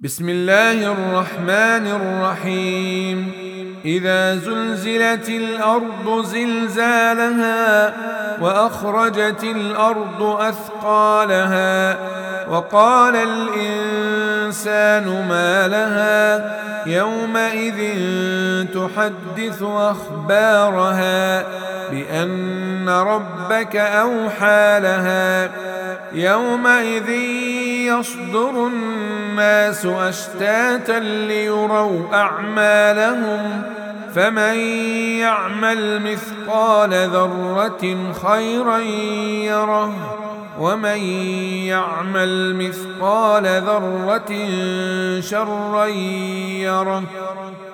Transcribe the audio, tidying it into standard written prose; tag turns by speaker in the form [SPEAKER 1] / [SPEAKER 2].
[SPEAKER 1] بسم الله الرحمن الرحيم. إذا زلزلت الأرض زلزالها وأخرجت الأرض أثقالها وقال الإنسان ما لها يومئذ تحدث أخبارها بأن ربك أوحى لها يومئذ يصدر الناس أشتاتا ليروا أعمالهم فمن يعمل مثقال ذرة خيرا يره ومن يعمل مثقال ذرة شرا يره.